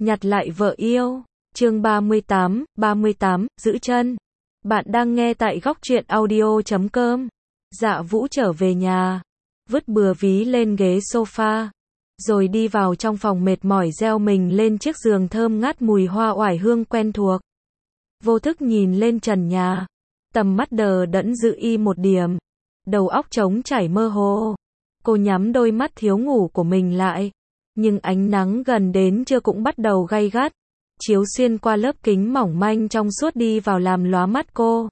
Nhặt lại vợ yêu. Chương 38, giữ chân. Bạn đang nghe tại góc truyện audio.com. Dạ Vũ trở về nhà, vứt bừa ví lên ghế sofa, rồi đi vào trong phòng mệt mỏi reo mình lên chiếc giường thơm ngát mùi hoa oải hương quen thuộc. Vô thức nhìn lên trần nhà, tầm mắt đờ đẫn giữ y một điểm, đầu óc trống trải mơ hồ. Cô nhắm đôi mắt thiếu ngủ của mình lại, nhưng ánh nắng gần đến trưa cũng bắt đầu gay gắt, chiếu xuyên qua lớp kính mỏng manh trong suốt đi vào làm lóa mắt cô.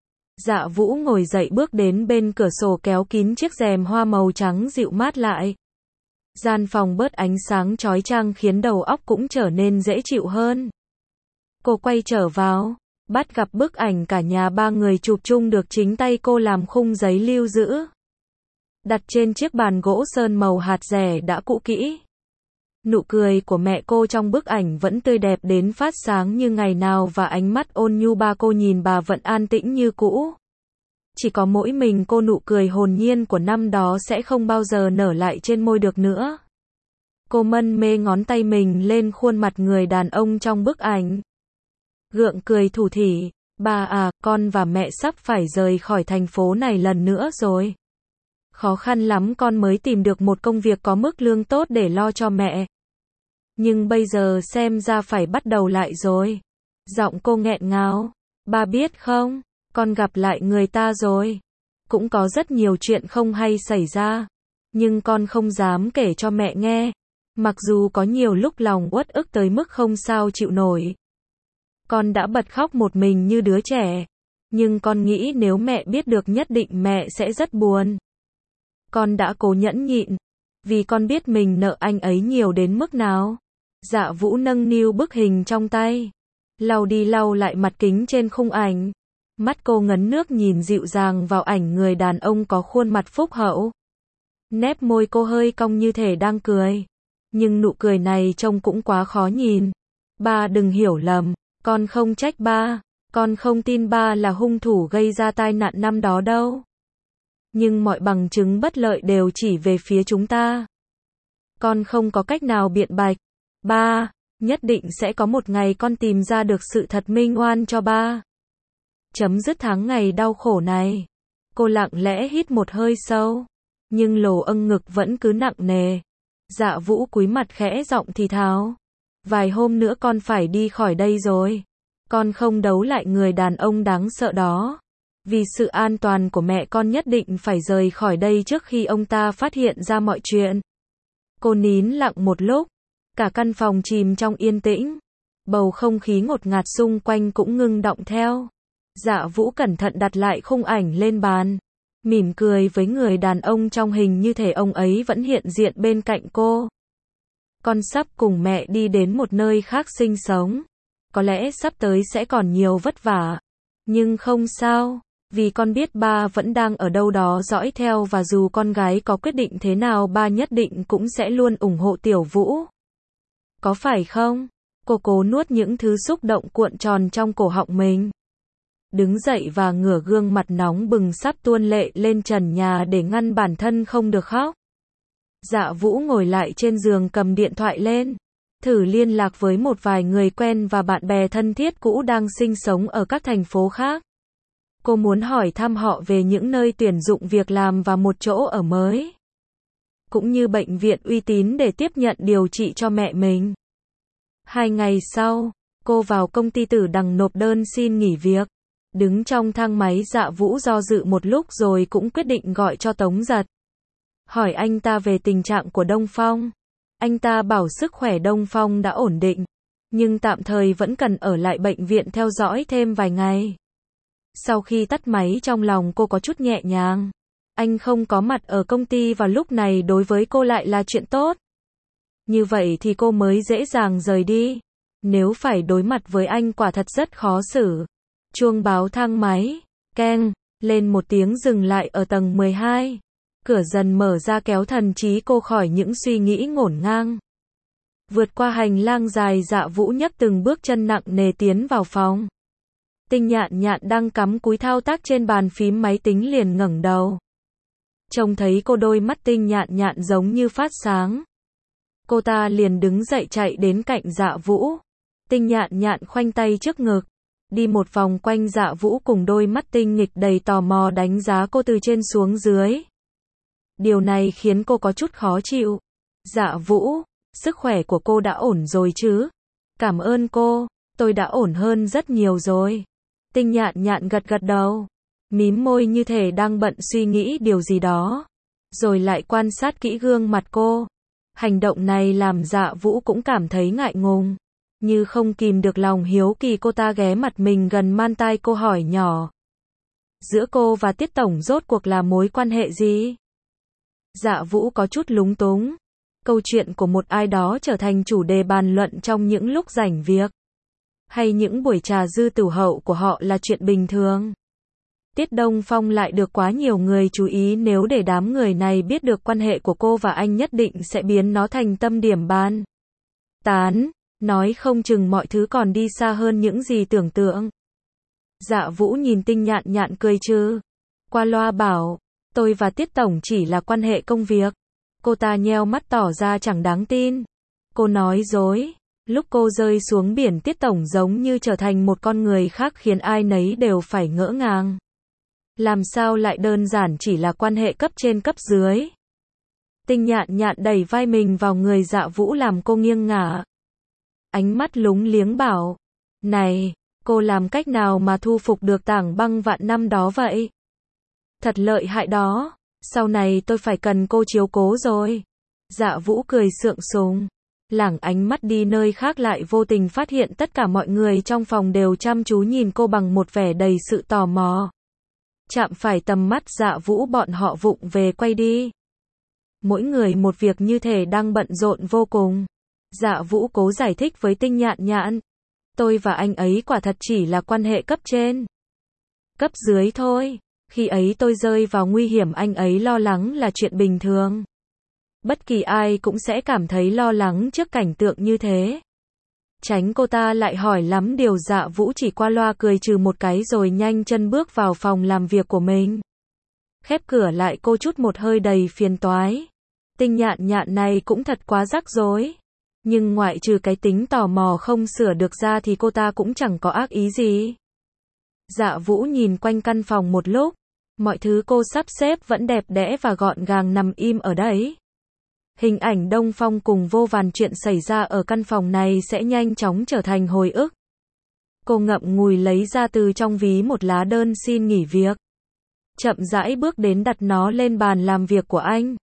Dạ Vũ ngồi dậy bước đến bên cửa sổ kéo kín chiếc rèm hoa màu trắng dịu mát lại. Gian phòng bớt ánh sáng chói chang khiến đầu óc cũng trở nên dễ chịu hơn. Cô quay trở vào, bắt gặp bức ảnh cả nhà ba người chụp chung được chính tay cô làm khung giấy lưu giữ. Đặt trên chiếc bàn gỗ sơn màu hạt rẻ đã cũ kỹ. Nụ cười của mẹ cô trong bức ảnh vẫn tươi đẹp đến phát sáng như ngày nào và ánh mắt ôn nhu ba cô nhìn bà vẫn an tĩnh như cũ. Chỉ có mỗi mình cô nụ cười hồn nhiên của năm đó sẽ không bao giờ nở lại trên môi được nữa. Cô mân mê ngón tay mình lên khuôn mặt người đàn ông trong bức ảnh. Gượng cười thủ thỉ, bà à, con và mẹ sắp phải rời khỏi thành phố này lần nữa rồi. Khó khăn lắm con mới tìm được một công việc có mức lương tốt để lo cho mẹ. Nhưng bây giờ xem ra phải bắt đầu lại rồi. Giọng cô nghẹn ngào. Ba biết không, con gặp lại người ta rồi. Cũng có rất nhiều chuyện không hay xảy ra. Nhưng con không dám kể cho mẹ nghe. Mặc dù có nhiều lúc lòng uất ức tới mức không sao chịu nổi. Con đã bật khóc một mình như đứa trẻ. Nhưng con nghĩ nếu mẹ biết được nhất định mẹ sẽ rất buồn. Con đã cố nhẫn nhịn. Vì con biết mình nợ anh ấy nhiều đến mức nào. Dạ Vũ nâng niu bức hình trong tay, lau đi lau lại mặt kính trên khung ảnh. Mắt cô ngấn nước nhìn dịu dàng vào ảnh người đàn ông có khuôn mặt phúc hậu. Nép môi cô hơi cong như thể đang cười. Nhưng nụ cười này trông cũng quá khó nhìn. Ba đừng hiểu lầm, con không trách ba. Con không tin ba là hung thủ gây ra tai nạn năm đó đâu. Nhưng mọi bằng chứng bất lợi đều chỉ về phía chúng ta. Con không có cách nào biện bạch. Ba, nhất định sẽ có một ngày con tìm ra được sự thật minh oan cho ba. Chấm dứt tháng ngày đau khổ này. Cô lặng lẽ hít một hơi sâu. Nhưng lồ âng ngực vẫn cứ nặng nề. Dạ Vũ cúi mặt khẽ giọng thì thào. Vài hôm nữa con phải đi khỏi đây rồi. Con không đấu lại người đàn ông đáng sợ đó. Vì sự an toàn của mẹ con nhất định phải rời khỏi đây trước khi ông ta phát hiện ra mọi chuyện. Cô nín lặng một lúc. Cả căn phòng chìm trong yên tĩnh. Bầu không khí ngột ngạt xung quanh cũng ngưng động theo. Dạ Vũ cẩn thận đặt lại khung ảnh lên bàn. Mỉm cười với người đàn ông trong hình như thể ông ấy vẫn hiện diện bên cạnh cô. Con sắp cùng mẹ đi đến một nơi khác sinh sống. Có lẽ sắp tới sẽ còn nhiều vất vả. Nhưng không sao. Vì con biết ba vẫn đang ở đâu đó dõi theo và dù con gái có quyết định thế nào ba nhất định cũng sẽ luôn ủng hộ Tiểu Vũ. Có phải không? Cô cố nuốt những thứ xúc động cuộn tròn trong cổ họng mình. Đứng dậy và ngửa gương mặt nóng bừng sắp tuôn lệ lên trần nhà để ngăn bản thân không được khóc. Dạ Vũ ngồi lại trên giường cầm điện thoại lên. Thử liên lạc với một vài người quen và bạn bè thân thiết cũ đang sinh sống ở các thành phố khác. Cô muốn hỏi thăm họ về những nơi tuyển dụng việc làm và một chỗ ở mới. Cũng như bệnh viện uy tín để tiếp nhận điều trị cho mẹ mình. 2 ngày sau, cô vào công ty Tử Đằng nộp đơn xin nghỉ việc. Đứng trong thang máy Dạ Vũ do dự một lúc rồi cũng quyết định gọi cho Tống Giật. Hỏi anh ta về tình trạng của Đông Phong. Anh ta bảo sức khỏe Đông Phong đã ổn định. Nhưng tạm thời vẫn cần ở lại bệnh viện theo dõi thêm vài ngày. Sau khi tắt máy trong lòng cô có chút nhẹ nhàng. Anh không có mặt ở công ty vào lúc này đối với cô lại là chuyện tốt. Như vậy thì cô mới dễ dàng rời đi. Nếu phải đối mặt với anh quả thật rất khó xử. Chuông báo thang máy, keng, lên một tiếng dừng lại ở tầng 12. Cửa dần mở ra kéo thần trí cô khỏi những suy nghĩ ngổn ngang. Vượt qua hành lang dài Dạ Vũ nhấc từng bước chân nặng nề tiến vào phòng. Tinh Nhạn Nhạn đang cắm cúi thao tác trên bàn phím máy tính liền ngẩng đầu. Trông thấy cô đôi mắt Tinh Nhạn Nhạn giống như phát sáng. Cô ta liền đứng dậy chạy đến cạnh Dạ Vũ. Tinh Nhạn Nhạn khoanh tay trước ngực, đi một vòng quanh Dạ Vũ cùng đôi mắt tinh nghịch đầy tò mò đánh giá cô từ trên xuống dưới. Điều này khiến cô có chút khó chịu. Dạ Vũ, sức khỏe của cô đã ổn rồi chứ? Cảm ơn cô, tôi đã ổn hơn rất nhiều rồi. Tinh Nhạn Nhạn gật gật đầu, mím môi như thể đang bận suy nghĩ điều gì đó, rồi lại quan sát kỹ gương mặt cô. Hành động này làm Dạ Vũ cũng cảm thấy ngại ngùng, như không kìm được lòng hiếu kỳ. Cô ta ghé mặt mình gần man tai cô hỏi nhỏ. Giữa cô và Tiết Tổng rốt cuộc là mối quan hệ gì? Dạ Vũ có chút lúng túng. Câu chuyện của một ai đó trở thành chủ đề bàn luận trong những lúc rảnh việc, hay những buổi trà dư tửu hậu của họ là chuyện bình thường. Tiết Đông Phong lại được quá nhiều người chú ý, nếu để đám người này biết được quan hệ của cô và anh nhất định sẽ biến nó thành tâm điểm bàn tán, nói không chừng mọi thứ còn đi xa hơn những gì tưởng tượng. Dạ Vũ nhìn Tinh Nhạn Nhạn cười trừ, qua loa bảo, tôi và Tiết Tổng chỉ là quan hệ công việc. Cô ta nheo mắt tỏ ra chẳng đáng tin. Cô nói dối. Lúc cô rơi xuống biển, Tiết Tổng giống như trở thành một con người khác khiến ai nấy đều phải ngỡ ngàng. Làm sao lại đơn giản chỉ là quan hệ cấp trên cấp dưới? Tinh Nhạn Nhạn đẩy vai mình vào người Dạ Vũ làm cô nghiêng ngả. Ánh mắt lúng liếng bảo, này, cô làm cách nào mà thu phục được Tảng Băng vạn năm đó vậy? Thật lợi hại đó, sau này tôi phải cần cô chiếu cố rồi. Dạ Vũ cười sượng sùng, lảng ánh mắt đi nơi khác, lại vô tình phát hiện tất cả mọi người trong phòng đều chăm chú nhìn cô bằng một vẻ đầy sự tò mò. Chạm phải tầm mắt Dạ Vũ, bọn họ vụng về quay đi. Mỗi người một việc, như thể đang bận rộn vô cùng. Dạ Vũ cố giải thích với Tinh Nhạn Nhạn, tôi và anh ấy quả thật chỉ là quan hệ cấp trên, cấp dưới thôi. Khi ấy tôi rơi vào nguy hiểm, anh ấy lo lắng là chuyện bình thường. Bất kỳ ai cũng sẽ cảm thấy lo lắng trước cảnh tượng như thế. Tránh cô ta lại hỏi lắm điều. Dạ Vũ chỉ qua loa cười trừ một cái rồi nhanh chân bước vào phòng làm việc của mình. Khép cửa lại, cô chút một hơi đầy phiền toái. Tinh Nhạn Nhạn này cũng thật quá rắc rối. Nhưng ngoại trừ cái tính tò mò không sửa được ra thì cô ta cũng chẳng có ác ý gì. Dạ Vũ nhìn quanh căn phòng một lúc. Mọi thứ cô sắp xếp vẫn đẹp đẽ và gọn gàng nằm im ở đấy. Hình ảnh Đông Phong cùng vô vàn chuyện xảy ra ở căn phòng này sẽ nhanh chóng trở thành hồi ức. Cô ngậm ngùi lấy ra từ trong ví một lá đơn xin nghỉ việc. Chậm rãi bước đến đặt nó lên bàn làm việc của anh.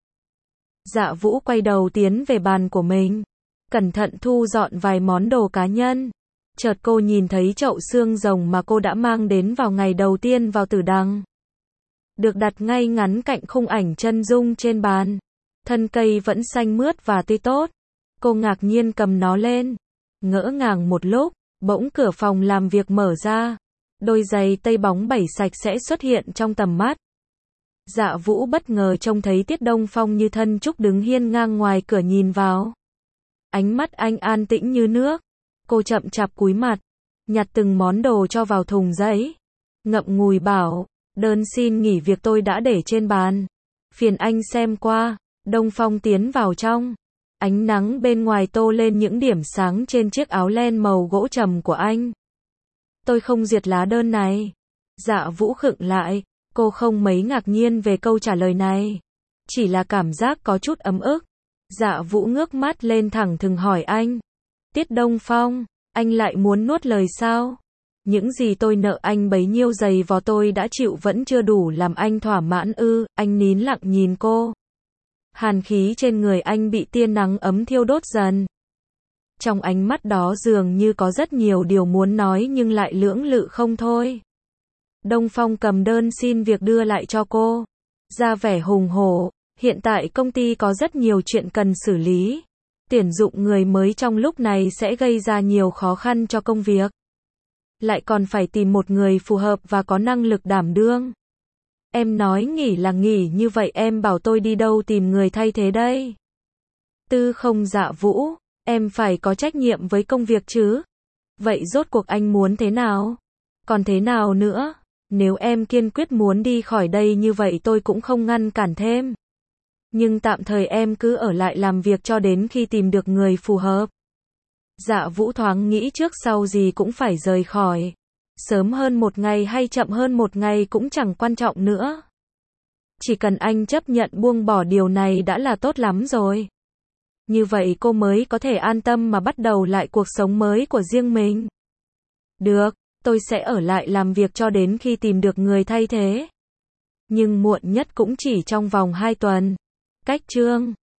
Dạ Vũ quay đầu tiến về bàn của mình, cẩn thận thu dọn vài món đồ cá nhân. Chợt cô nhìn thấy chậu xương rồng mà cô đã mang đến vào ngày đầu tiên vào Tử Đằng, được đặt ngay ngắn cạnh khung ảnh chân dung trên bàn. Thân cây vẫn xanh mướt và tươi tốt. Cô ngạc nhiên cầm nó lên, ngỡ ngàng một lúc, bỗng cửa phòng làm việc mở ra. Đôi giày tây bóng bẩy sạch sẽ xuất hiện trong tầm mắt. Dạ Vũ bất ngờ trông thấy Tiết Đông Phong như thân trúc đứng hiên ngang ngoài cửa nhìn vào. Ánh mắt anh an tĩnh như nước. Cô chậm chạp cúi mặt, nhặt từng món đồ cho vào thùng giấy. Ngậm ngùi bảo, đơn xin nghỉ việc tôi đã để trên bàn, phiền anh xem qua. Đông Phong tiến vào trong. Ánh nắng bên ngoài tô lên những điểm sáng trên chiếc áo len màu gỗ trầm của anh. Tôi không duyệt lá đơn này. Dạ Vũ khựng lại. Cô không mấy ngạc nhiên về câu trả lời này, chỉ là cảm giác có chút ấm ức. Dạ Vũ ngước mắt lên thẳng thừng hỏi anh. Tiết Đông Phong, anh lại muốn nuốt lời sao? Những gì tôi nợ anh bấy nhiêu giày vò tôi đã chịu vẫn chưa đủ làm anh thỏa mãn ư? Anh nín lặng nhìn cô. Hàn khí trên người anh bị tia nắng ấm thiêu đốt dần. Trong ánh mắt đó dường như có rất nhiều điều muốn nói nhưng lại lưỡng lự không thôi. Đông Phong cầm đơn xin việc đưa lại cho cô, ra vẻ hùng hổ. Hiện tại công ty có rất nhiều chuyện cần xử lý. Tuyển dụng người mới trong lúc này sẽ gây ra nhiều khó khăn cho công việc. Lại còn phải tìm một người phù hợp và có năng lực đảm đương. Em nói nghỉ là nghỉ, như vậy em bảo tôi đi đâu tìm người thay thế đây? Tư không? Dạ Vũ, em phải có trách nhiệm với công việc chứ. Vậy rốt cuộc anh muốn thế nào? Còn thế nào nữa? Nếu em kiên quyết muốn đi khỏi đây như vậy tôi cũng không ngăn cản thêm. Nhưng tạm thời em cứ ở lại làm việc cho đến khi tìm được người phù hợp. Dạ Vũ thoáng nghĩ trước sau gì cũng phải rời khỏi. Sớm hơn một ngày hay chậm hơn một ngày cũng chẳng quan trọng nữa. Chỉ cần anh chấp nhận buông bỏ điều này đã là tốt lắm rồi. Như vậy cô mới có thể an tâm mà bắt đầu lại cuộc sống mới của riêng mình. Được, tôi sẽ ở lại làm việc cho đến khi tìm được người thay thế. Nhưng muộn nhất cũng chỉ trong vòng 2 tuần. Cách chương